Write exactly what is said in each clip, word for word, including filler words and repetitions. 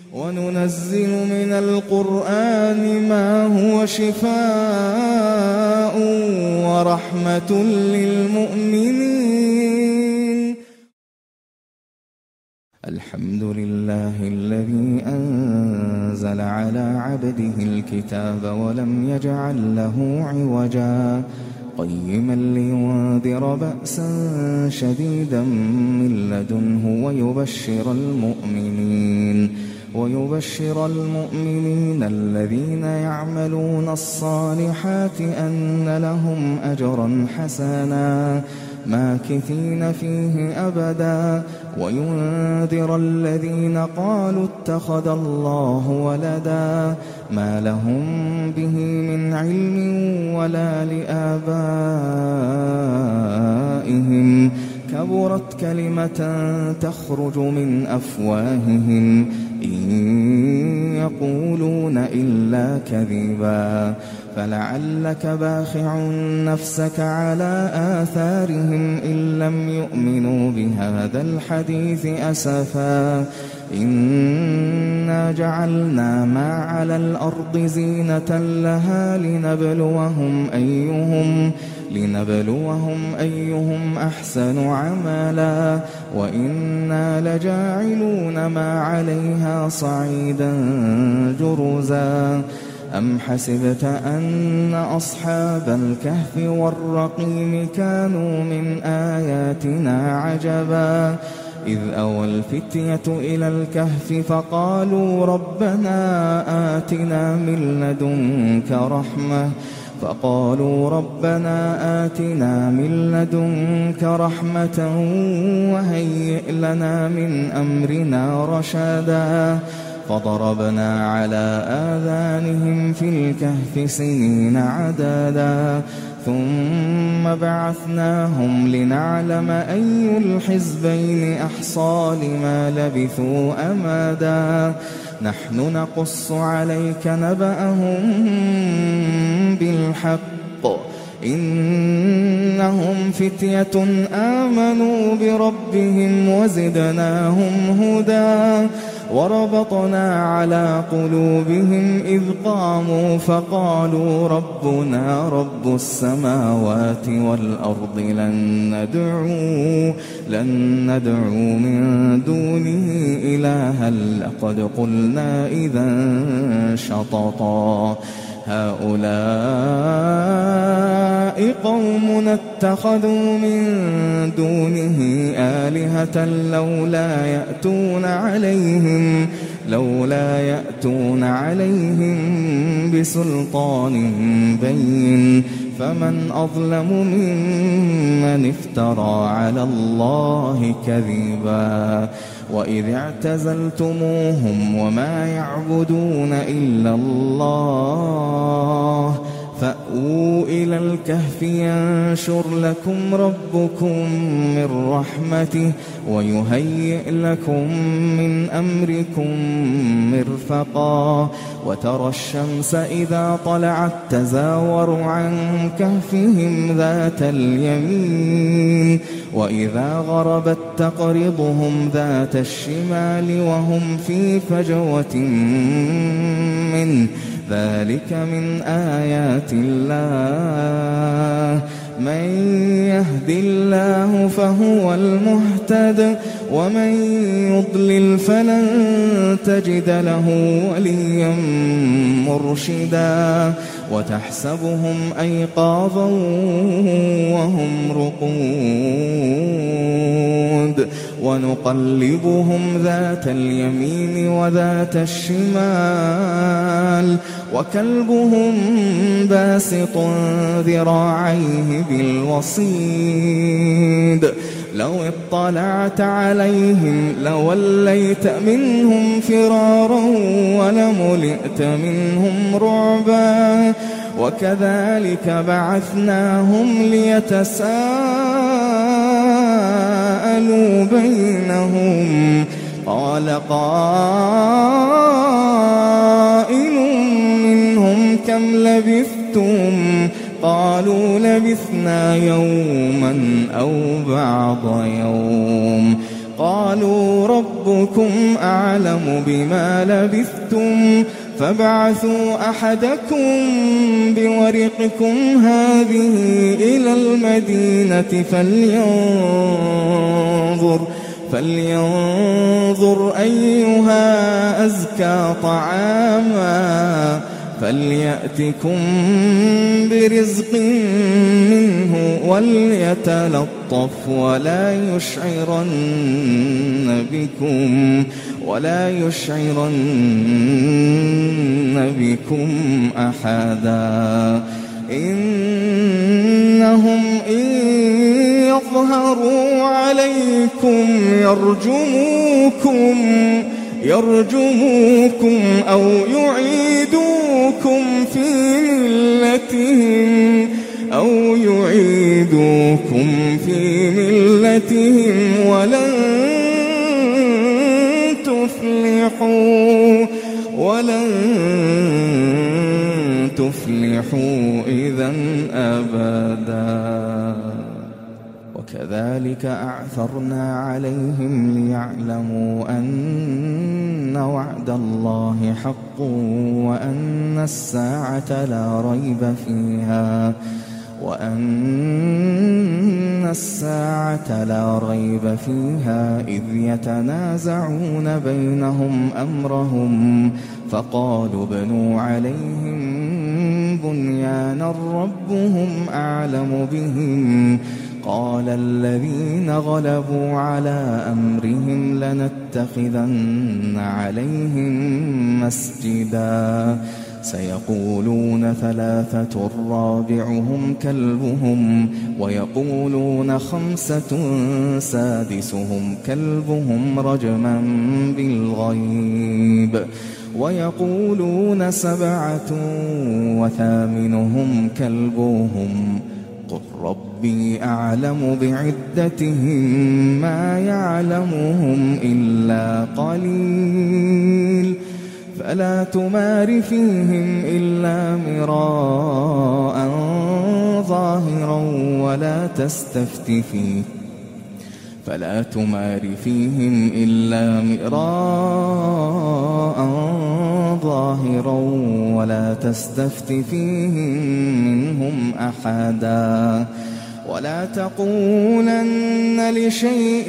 وننزل من القرآن ما هو شفاء ورحمة للمؤمنين. الحمد لله الذي أنزل على عبده الكتاب ولم يجعل له عوجا قيما لينذر بأسا شديدا من لدنه ويبشر المؤمنين ويبشر المؤمنين الذين يعملون الصالحات أن لهم أجرا حسنا ماكثين فيه أبدا وينذر الذين قالوا اتخذ الله ولدا ما لهم به من علم ولا لآبائهم كبرت كلمة تخرج من أفواههم إن يقولون إلا كذبا فلعلك باخع نفسك على آثارهم إن لم يؤمنوا بهذا الحديث أسفا إنا جعلنا ما على الأرض زينة لها لنبلوهم أيهم لنبلوهم أيهم أحسن عملا وإنا لجاعلون ما عليها صعيدا جرزا أم حسبت أن أصحاب الكهف والرقيم كانوا من آياتنا عجبا إذ أوى الفتية إلى الكهف فقالوا ربنا آتنا من لدنك رحمة فقالوا ربنا آتنا من لدنك رحمة وهيئ لنا من أمرنا رشدا فضربنا على آذانهم في الكهف سنين عددا ثم بعثناهم لنعلم أي الحزبين أحصى لما لبثوا أمدا نحن نقص عليك نبأهم بالحق إنهم فتية آمنوا بربهم وزدناهم هدى وربطنا على قلوبهم إذ قاموا فقالوا ربنا رب السماوات والأرض لن ندعو لن ندعو من دونه إلها لقد قلنا إذا شططا هؤلاء قوم اتخذوا من دونه آلهة لولا يأتون عليهم لولا يأتون عليهم بسلطان بين فمن أظلم ممن افترى على الله كذبا وإذ اعتزلتموهم وما يعبدون إلا الله فأووا إلى الكهف ينشر لكم ربكم من رحمته ويهيئ لكم من أمركم مرفقا وترى الشمس إذا طلعت تزاور عن كهفهم ذات اليمين وإذا غربت تقرضهم ذات الشمال وهم في فجوة منه ذلك من آيات الله من يهد الله فهو المهتد ومن يضلل فلن تجد له وليا مرشدا وتحسبهم أيقاظا وهم رقود ونقلبهم ذات اليمين وذات الشمال وكلبهم باسط ذراعيه بالوصيد لو اطلعت عليهم لوليت منهم فرارا ولملئت منهم رعبا وكذلك بعثناهم ليتساءلوا بينهم قال قائل منهم كم لبثتم قالوا لبثنا يوما أو بعض يوم قالوا ربنا ربكم أعلم بما لبثتم فابعثوا أحدكم بورقكم هذه إلى المدينة فلينظر فلينظر أيها أزكى طعاما فليأتكم برزق منه وليتلطف ولا يشعرن بكم ولا يشعرن بكم أحدا إنهم إن يظهروا عليكم يرجموكم يرجموكم أو يعيدوكم في ملتهم أو يعيدوكم في ملتهم ولن تفلحوا ولن تفلحوا إذا أبدا. وكذلك أعثرنا عليهم ليعلموا أن وعد الله حق وأن الساعة لا ريب فيها وأن الساعة لا ريب فيها إذ يتنازعون بينهم أمرهم فقالوا ابنوا عليهم بنيانا ربهم أعلم بهم قال الذين غلبوا على أمرهم لنتخذن عليهم مسجدا سيقولون ثلاثة رابعهم كلبهم ويقولون خمسة سادسهم كلبهم رجما بالغيب ويقولون سبعة وثامنهم كلبهم قل ربي أعلم بعدتهم ما يعلمهم إلا قليل فلا تمار فيهم إلا مراء ظاهرا ولا تستفت فيه فلا تمار فيهم إلا مراء ظاهرا ولا تستفت فيهم منهم أحدا ولا تقولن لشيء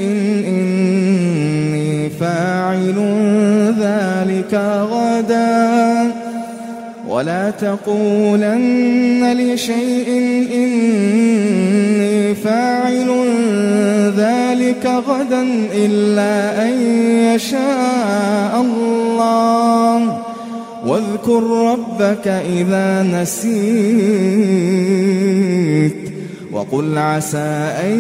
إني فاعل ذلك غدا ولا تقولن لشيء إني فاعل ذلك غدا إلا أن يشاء الله واذكر ربك إذا نسيت وقل عسى أن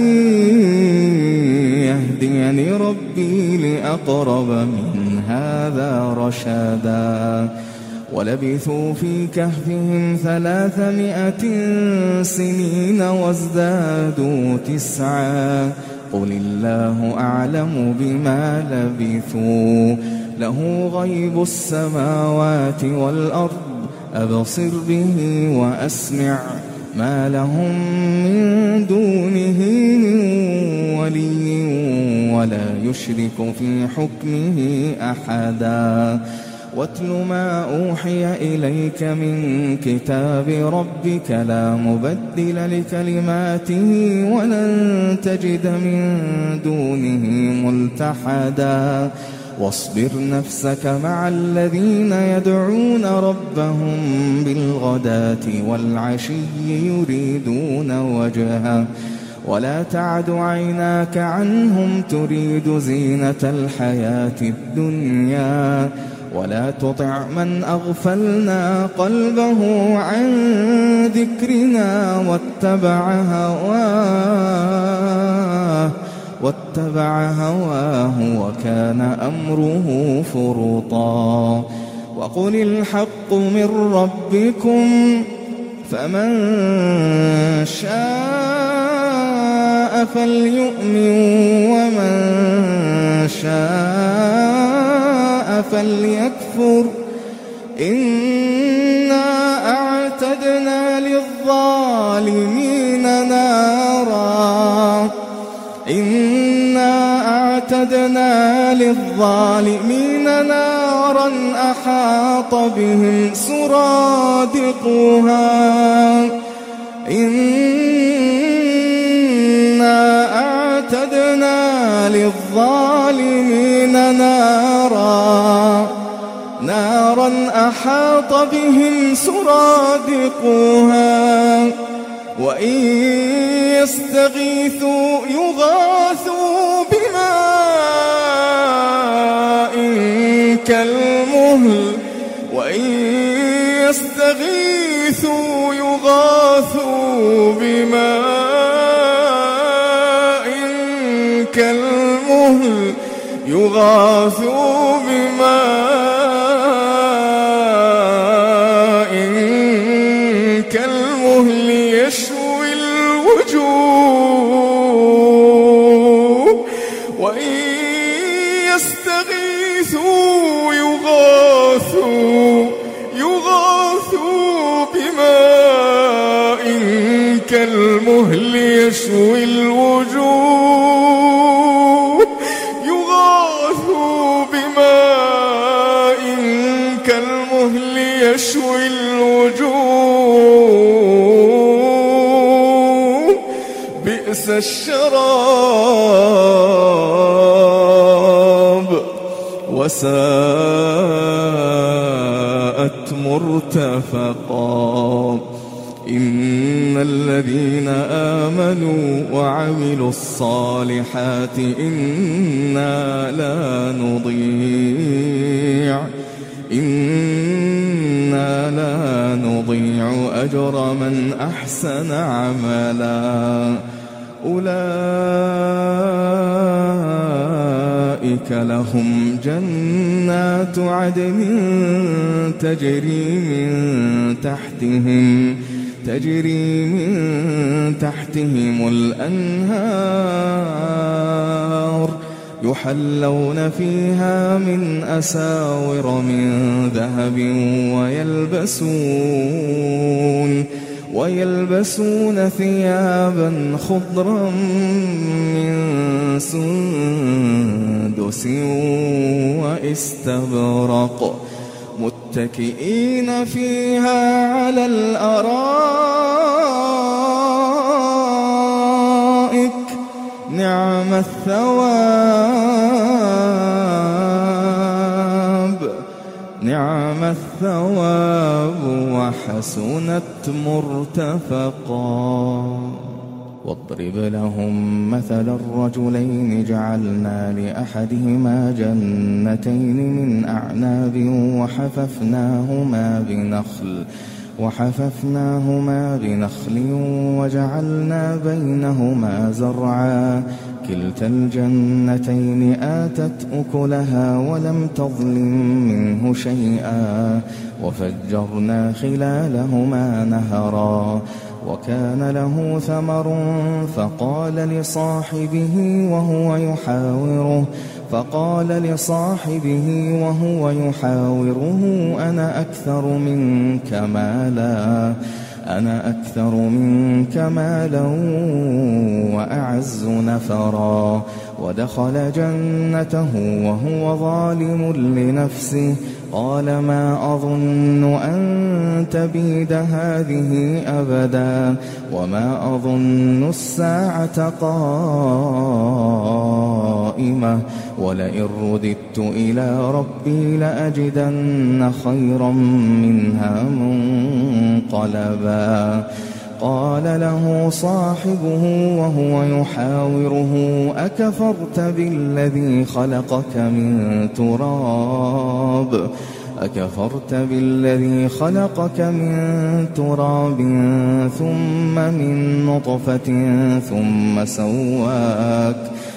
يهديني ربي لأقرب من هذا رشدا ولبثوا في كهفهم ثلاثمائة سنين وازدادوا تسعا قل الله أعلم بما لبثوا له غيب السماوات والأرض أبصر به وأسمع ما لهم من دونه من ولي ولا يشرك في حكمه أحدا واتل ما أوحي إليك من كتاب ربك لا مبدل لكلماته ولن تجد من دونه ملتحدا واصبر نفسك مع الذين يدعون ربهم بالغداة والعشي يريدون وجهه ولا تعد عيناك عنهم تريد زينة الحياة الدنيا ولا تطع من أغفلنا قلبه عن ذكرنا واتبع هواه واتبع هواه وكان أمره فرطا وقل الحق من ربكم فمن شاء فليؤمن ومن شاء فليكفر إنا أعتدنا للظالمين نارا إنا أعتدنا أعتدنا للظالمين نارا أحاط بهم سرادقها إنا أعتدنا للظالمين نارا نارا أحاط بهم سرادقها وإن يستغيثوا يغاثوا بماء كالمهل وإن يستغيثوا يغاثوا بماء كالمهل يغاثوا بماء كالمهل يشوي الوجوه وإن يستغيثوا يغاثوا يغاثوا بماء كالمهل يشوي الوجوه يغاثوا بماء كالمهل يشوي الوجوه بئس الشراب وساءت مرتفقا إن الذين آمنوا وعملوا الصالحات إنا لا نضيع إنا لا نضيع أجر من أحسن عملا أولئك لهم جنات عدن تجري من تحتهم تجري من تحتهم الأنهار يحلون فيها من أساور من ذهب ويلبسون ويلبسون ثيابا خضرا من سندس واستبرق متكئين فيها على الأرائك نعم الثواب نعم الثواب وحسنت مرتفقا واضرب لهم مثل الرجلين جعلنا لأحدهما جنتين من أعناب وحففناهما بنخل وحففناهما بنخل وجعلنا بينهما زرعا كلتا الجنتين آتت أكلها ولم تظلم منه شيئا وفجرنا خلالهما نهرا وكان له ثمر فقال لصاحبه وهو يحاوره فقال لصاحبه وهو يحاوره أنا أكثر منك مالا أنا أكثر منك مالا وأعز نفرا ودخل جنته وهو ظالم لنفسه قال ما أظن أن تبيد هذه أبدا وما أظن الساعة قائمة ولئن رددت إلى ربي لأجدن خيرا منها منقلبا قال له صاحبه وهو يحاوره أكفرت بالذي خلقك من تراب أكفرت بالذي خلقك من تراب ثم من نطفة ثم سواك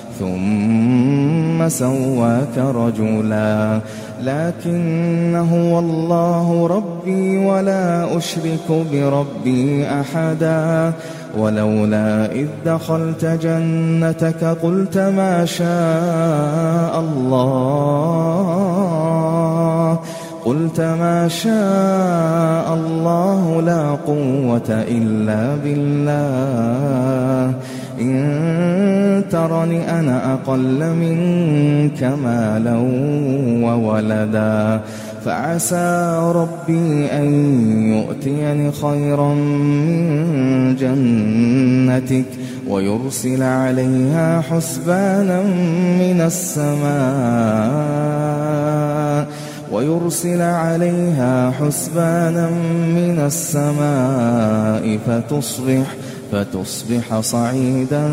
ثم سواك رجلا لكن هو الله ربي ولا أشرك بربي أحدا ولولا إذ دخلت جنتك قلت ما شاء الله قلت ما شاء الله لا قوة إلا بالله إن ترني أنا أقل منك مالا وولدا فعسى ربي أن يؤتيني خيرا من جنتك ويرسل عليها حسبانا من السماء ويرسل عليها حسبانا من السماء فتصبح فتصبح صعيدا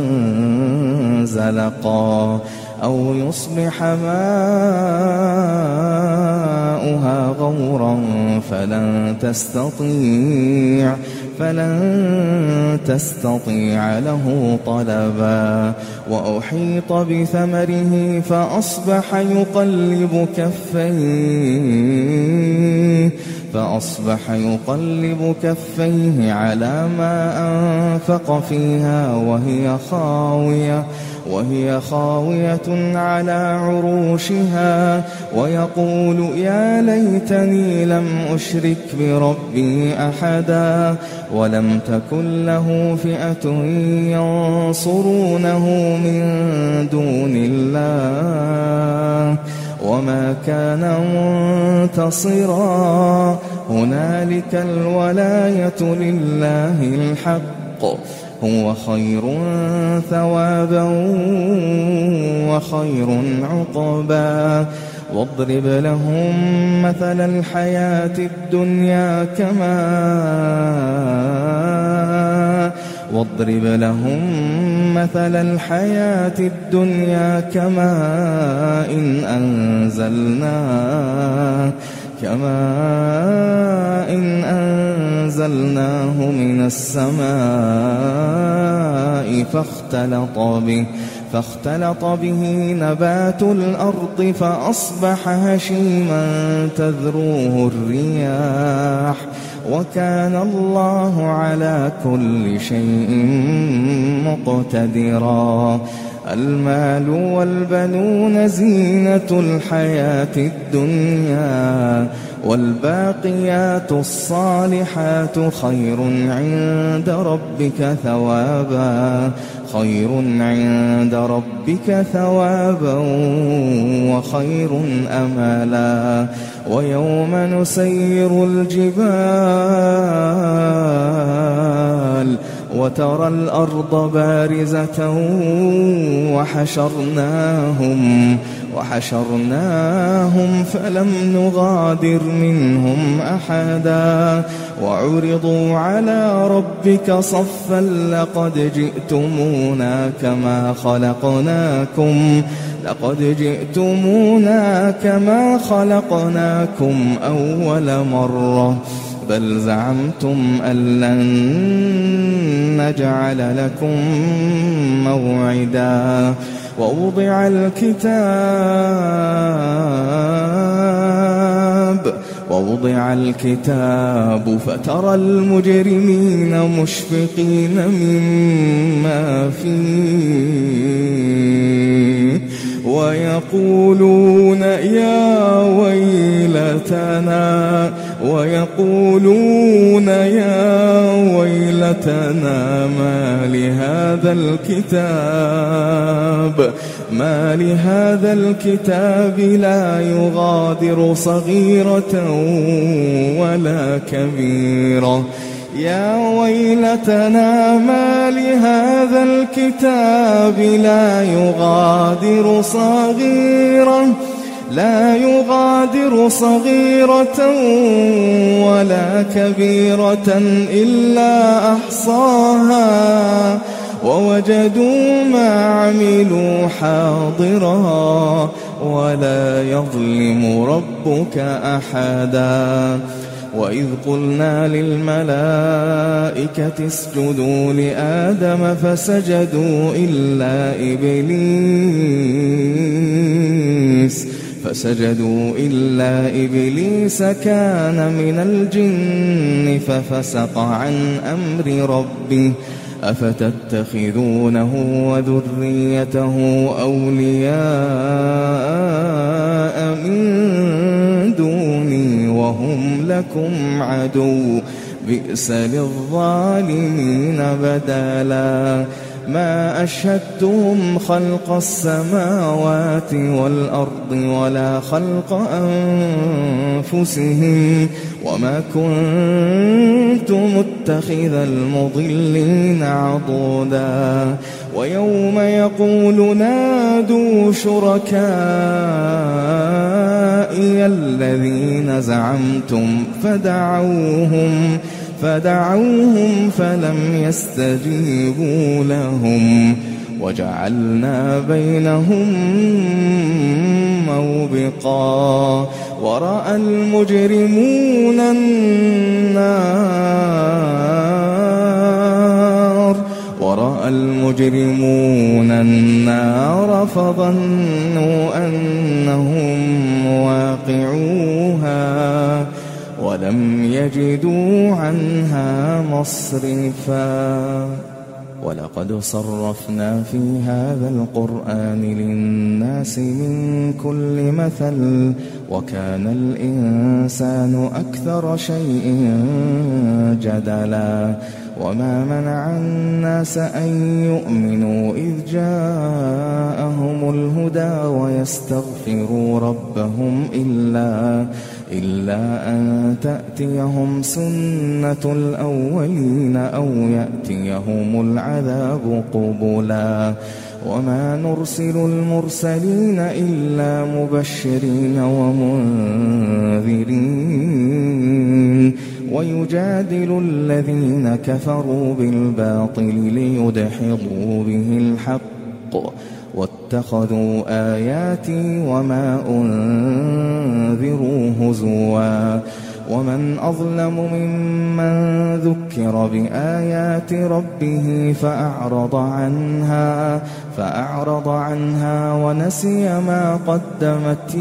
زلقا أو يصبح ماؤها غورا فلن تستطيع فلن تستطيع له طلبا وأحيط بثمره فأصبح يقلب كفيه فأصبح يقلب كفيه على ما أنفق فيها وهي خاوية وهي خاوية على عروشها ويقول يا ليتني لم أشرك بربي أحدا ولم تكن له فئة ينصرونه من دون الله وما كان منتصرا هنالك الولاية لله الحق هو خير ثوابا وخير عقبا واضرب لهم مثل الحياة الدنيا كماء واضرب لهم مثل الحياة الدنيا كماء إن أنزلناه كماء إن أنزلناه من السماء فاختلط به فاختلط به نبات الأرض فأصبح هشيما تذروه الرياح وكان الله على كل شيء مقتدرا المال والبنون زينة الحياة الدنيا والباقيات الصالحات خير عند ربك ثوابا خير عند ربك ثوابا وخير أملا ويوم نسير الجبال وترى الأرض بارزة وحشرناهم وحشرناهم فلم نغادر منهم أحدا وعرضوا على ربك صفا لقد جئتمونا كما خلقناكم لقد جئتمونا كما خلقناكم أول مرة بل زعمتم أن لن نجعل لكم موعدا ووضع الكتاب ووضع الكتاب فترى المجرمين مشفقين مما فيه ويقولون يا ويلتنا ويقولون يا ويلتنا ما لهذا الكتاب ما لهذا الكتاب لا يغادر صغيرة ولا كبيرة يا ويلتنا ما لهذا الكتاب لا يغادر صغيرة لا يغادر صغيرة ولا كبيرة إلا أحصاها ووجدوا ما عملوا حاضرا ولا يظلم ربك أحدا وإذ قلنا للملائكة اسجدوا لآدم فسجدوا إلا إبليس فسجدوا إلا إبليس كان من الجن ففسق عن أمر ربه أفتتخذونه وذريته أولياء من دوني وهم لكم عدو بئس للظالمين بدلا ما أشهدتهم خلق السماوات والأرض ولا خلق أنفسهم وما كنت متخذ المضلين عضدا ويوم يقول نادوا شركائي الذين زعمتم فدعوهم فدعوهم فلم يستجيبوا لهم وجعلنا بينهم موبقا ورأى المجرمون النار ورأى المجرمون النار فظنوا أنهم واقعوها ولم يجدوا عنها مصرفا ولقد صرفنا في هذا القرآن للناس من كل مثل وكان الإنسان أكثر شيء جدلا وما منع الناس أن يؤمنوا إذ جاءهم الهدى ويستغفروا ربهم إلا إلا أن تأتيهم سنة الأولين أو يأتيهم العذاب قبلا وما نرسل المرسلين إلا مبشرين ومنذرين ويجادل الذين كفروا بالباطل ليدحضوا به الحق واتخذوا آياتي وما أنذروا هزوا ومن أظلم ممن ذكر بآيات ربه فأعرض عنها فأعرض عنها ونسي ما قدمت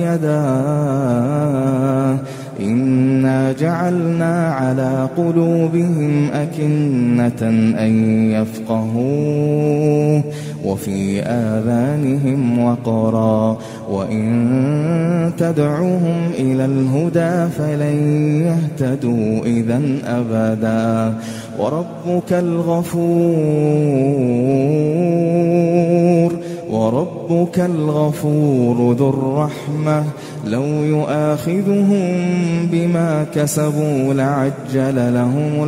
يداه إنا جعلنا على قلوبهم أكنة أن يفقهوه وفي آذانهم وقرا وإن تدعوهم إلى الهدى فلن يهتدوا إذن أبدا وربك الغفور وربك الغفور ذو الرحمة لو يؤاخذهم بما كسبوا لعجل لهم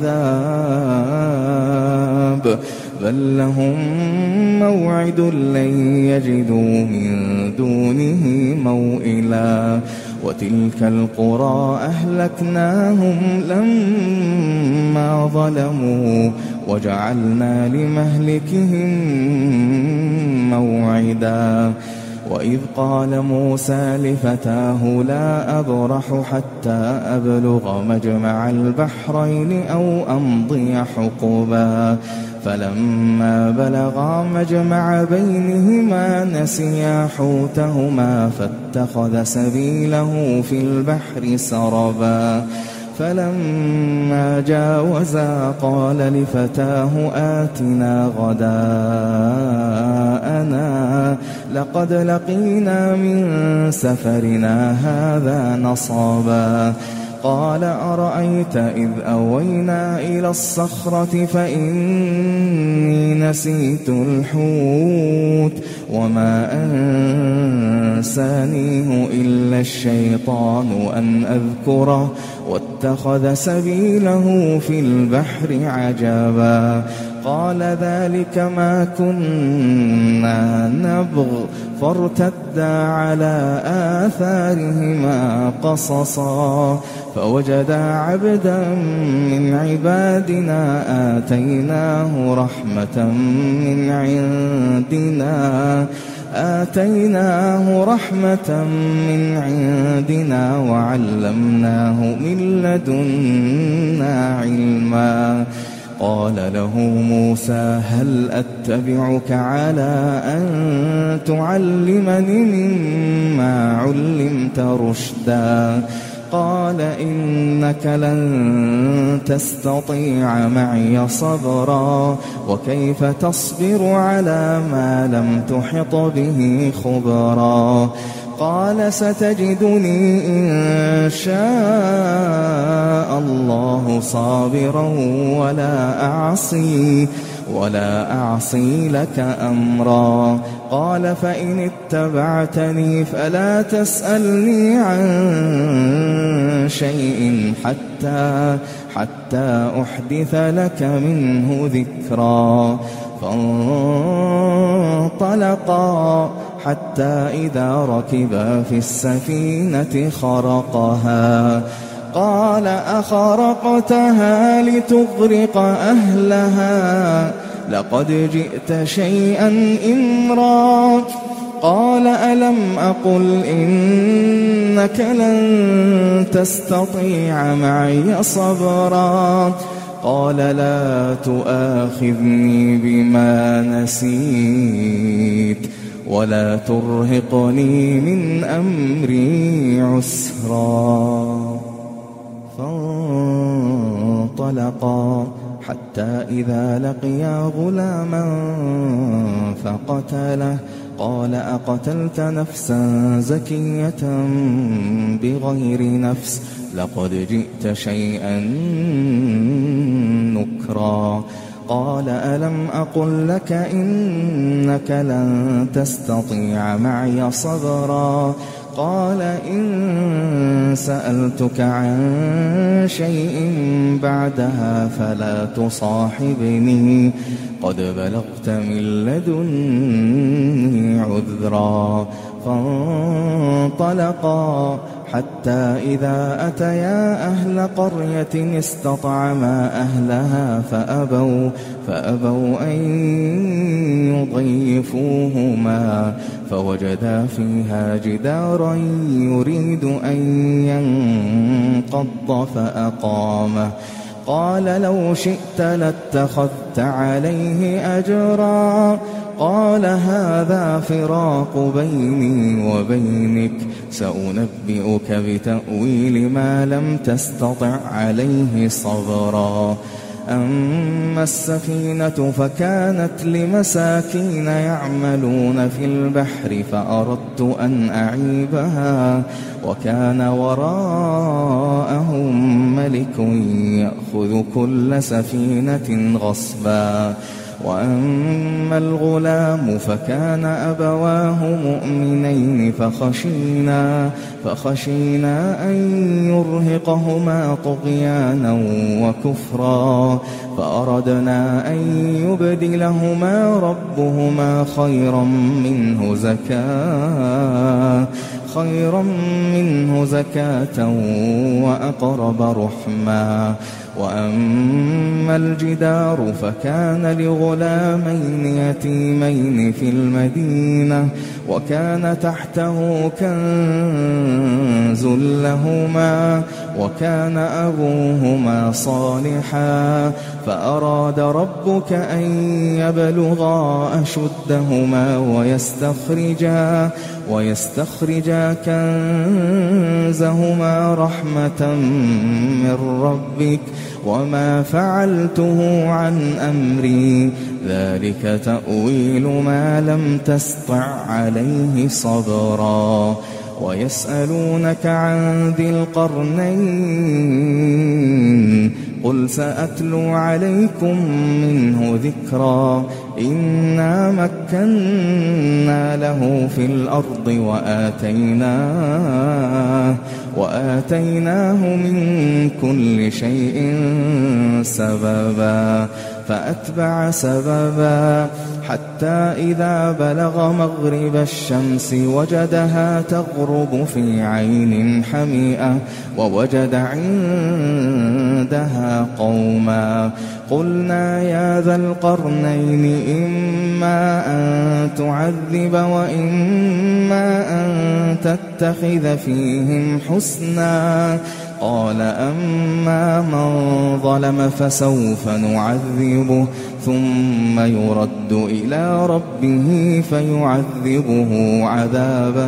العذاب بل لهم موعد لن يجدوا من دونه موئلا وتلك القرى أهلكناهم لما ظلموا وجعلنا لمهلكهم موعدا وإذ قال موسى لفتاه لا أبرح حتى أبلغ مجمع البحرين أو أمضي حقبا فلما بلغا مجمع بينهما نسيا حوتهما فاتخذ سبيله في البحر سربا فلما جاوزا قال لفتاه آتنا غداءنا لقد لقينا من سفرنا هذا نصبا قال أرأيت إذ أوينا إلى الصخرة فإني نسيت الحوت وما أنسانيه إلا الشيطان أن أذكره واتخذ سبيله في البحر عجبا قال ذلك ما كنا نبغ فارتدا على آثارهما قصصا فوجدا عبدا من عبادنا آتيناه رحمة من عندنا آتيناه رحمة من عندنا وعلمناه من لدنا علما قال له موسى هل أتبعك على أن تعلمني مما علمت رشدا قال إنك لن تستطيع معي صبرا وكيف تصبر على ما لم تحط به خبرا قال ستجدني إن شاء الله صابرا ولا أعصي ولا أعصي لك أمرا. قال فإن اتبعتني فلا تسألني عن شيء حتى حتى أحدث لك منه ذكرا. فانطلقا حتى إذا ركبا في السفينة خرقها. قال أخرقتها لتغرق أهلها لقد جئت شيئا إمرا. قال ألم أقل إنك لن تستطيع معي صبرا. قال لا تؤاخذني بما نسيت ولا ترهقني من أمري عسرا. فانطلقا حتى إذا لقيا غلاما فقتله. قال أقتلت نفسا زكية بغير نفس لقد جئت شيئا نكرا. قال ألم أقل لك إنك لن تستطيع معي صبرا. قال إن سألتك عن شيء بعدها فلا تصاحبني قد بلغت من لدني عذرا. فانطلقا حتى إذا أتيا أهل قرية استطعما أهلها فأبوا, فأبوا أن يضيفوهما فوجدا فيها جدارا يريد أن ينقض فأقامه. قال لو شئت لاتخذت عليه أجرا. قال هذا فراق بيني وبينك سأنبئك بتأويل ما لم تستطع عليه صبرا. أما السفينة فكانت لمساكين يعملون في البحر فأردت أن أعيبها وكان وراءهم ملك يأخذ كل سفينة غصبا. وأما الغلام فكان أبواه مؤمنين فخشينا, فخشينا أن يرهقهما طغيانا وكفرا. فأردنا أن يبدلهما ربهما خيرا منه زكاة خيرا منه زكاة وأقرب رحما. وأما الجدار فكان لغلامين يتيمين في المدينة وكان تحته كنز لهما وكان أبوهما صالحا. فأراد ربك أن يبلغا أشدهما ويستخرجا ويستخرجا كنزهما رحمة من ربك وما فعلته عن أمري ذلك تأويل ما لم تسطع عليه صبرا. ويسألونك عن ذي القرنين قل سأتلو عليكم منه ذكرا. إنا مكنا له في الأرض وآتيناه, وآتيناه من كل شيء سببا. فأتبع سببا حتى إذا بلغ مغرب الشمس وجدها تغرب في عين حمئة ووجد عندها قوما. قلنا يا ذا القرنين إما أن تعذب وإما أن تتخذ فيهم حسنا. قال أما من ظلم فسوف نعذبه ثم يرد إلى ربه فيعذبه عذابا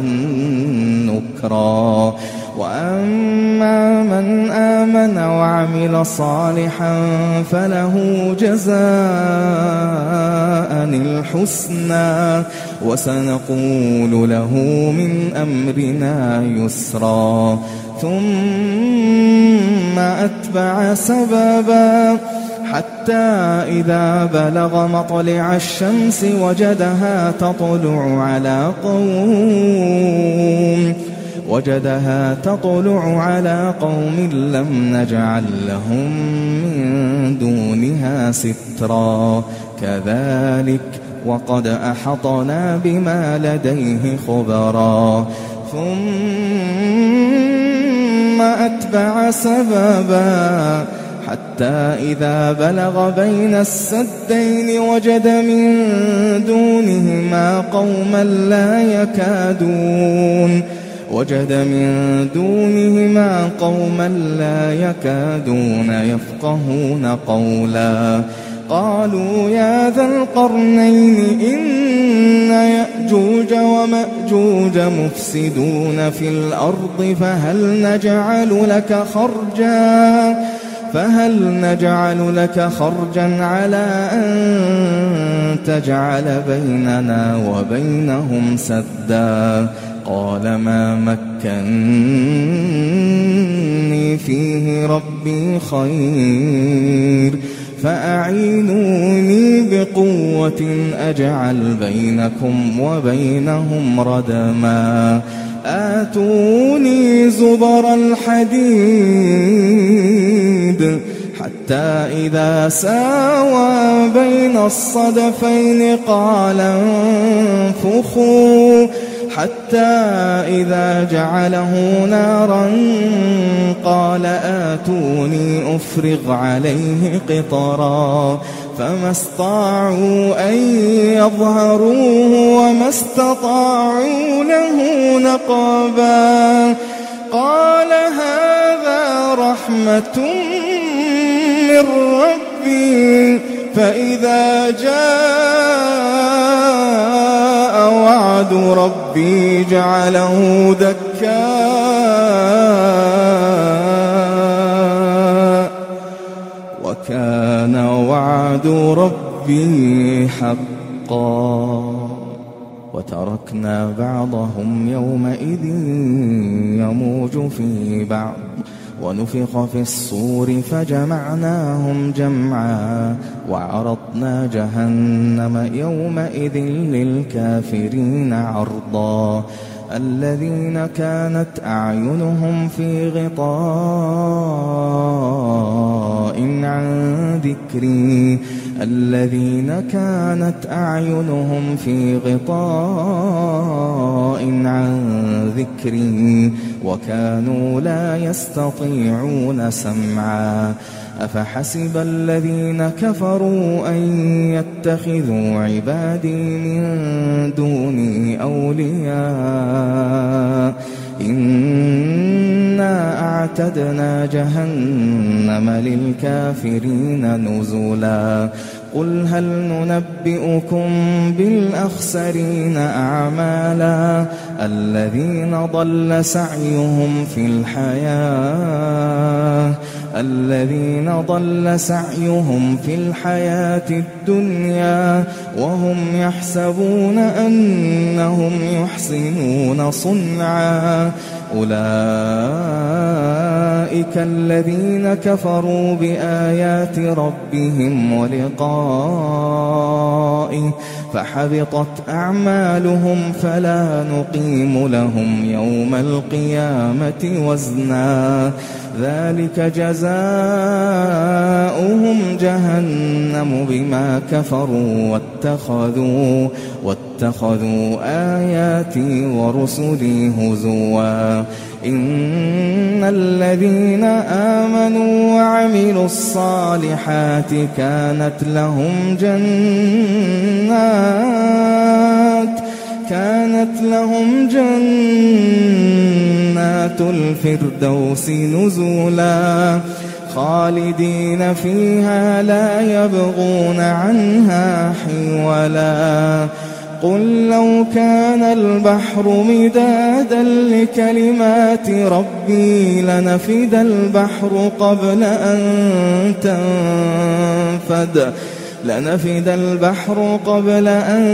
نكرا. وأما من آمن وعمل صالحا فله جزاء الحسنى وسنقول له من أمرنا يسرا. ثم أتبع سببا حتى إذا بلغ مطلع الشمس وجدها تطلع على قوم وجدها تطلع على قوم لم نجعل لهم من دونها سترا كذلك وقد أحطنا بما لديه خبرا ثم أتبع سببا حتى إذا بلغ بين السدين وجد من دونهما قوما لا يكادون وجد من دونهما قوما لا يكادون يفقهون قولا قالوا يا ذا القرنين إن يأجوج ومأجوج مفسدون في الأرض فهل نجعل لك خرجا فهل نجعل لك خرجا على أن تجعل بيننا وبينهم سدا قال ما مكنني فيه ربي خير فأعينوني بقوة أجعل بينكم وبينهم ردما آتوني زبر الحديد حتى إذا ساوى بين الصدفين قال انفخوا حتى إذا جعله نارا قال آتوني أفرغ عليه قطرا فما استطاعوا أن يظهروه وما استطاعوا له نقبا قال هذا رحمة من ربي فإذا جاء وعد ربي جعله دكا وكان وعد ربي حقا وتركنا بعضهم يومئذ يموج في بعض ونفخ في الصور فجمعناهم جمعا وعرضنا جهنم يومئذ للكافرين عرضا الذين كانت أعينهم في غطاء عن ذكري الذين كانت أعينهم في غطاء عن ذكري وكانوا لا يستطيعون سمعا أفحسب الذين كفروا أن يتخذوا عبادي من دوني أولياء إنا أعتدنا جهنم للكافرين نزلا قل هل ننبئكم بالأخسرين أعمالا الذين ضل سعيهم في الحياة الذين ضل سعيهم في الحياة الدنيا وهم يحسبون أنهم يحسنون صنعا أولئك الذين كفروا بآيات ربهم ولقائه فحبطت أعمالهم فلا نقيم لهم يوم القيامة وزنا ذلك جزاؤهم جهنم بما كفروا واتخذوا واتخذوا آياتي ورسلي هزوا إن الذين آمنوا وعملوا الصالحات كانت لهم جنات كانت لهم جنات الفردوس نزلا خالدين فيها لا يبغون عنها حولا قل لو كان البحر مدادا لكلمات ربي لنفد البحر قبل أن تنفد لنفد البحر قبل أن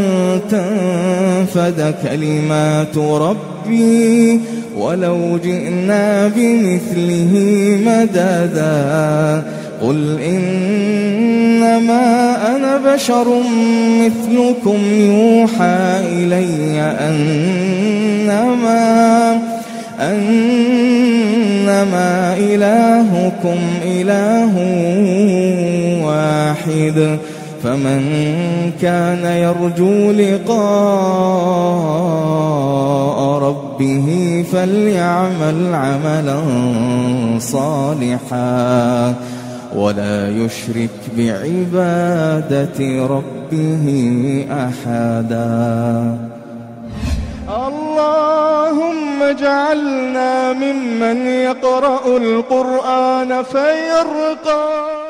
تنفد كلمات ربي ولو جئنا بمثله مددا قل إنما أنا بشر مثلكم يوحى إلي أنما أنما إلهكم إله واحد فمن كان يرجو لقاء ربه فليعمل عملا صالحا ولا يشرك بعبادة ربه أحدا. اللهم اجعلنا ممن يقرأ القرآن فيرقى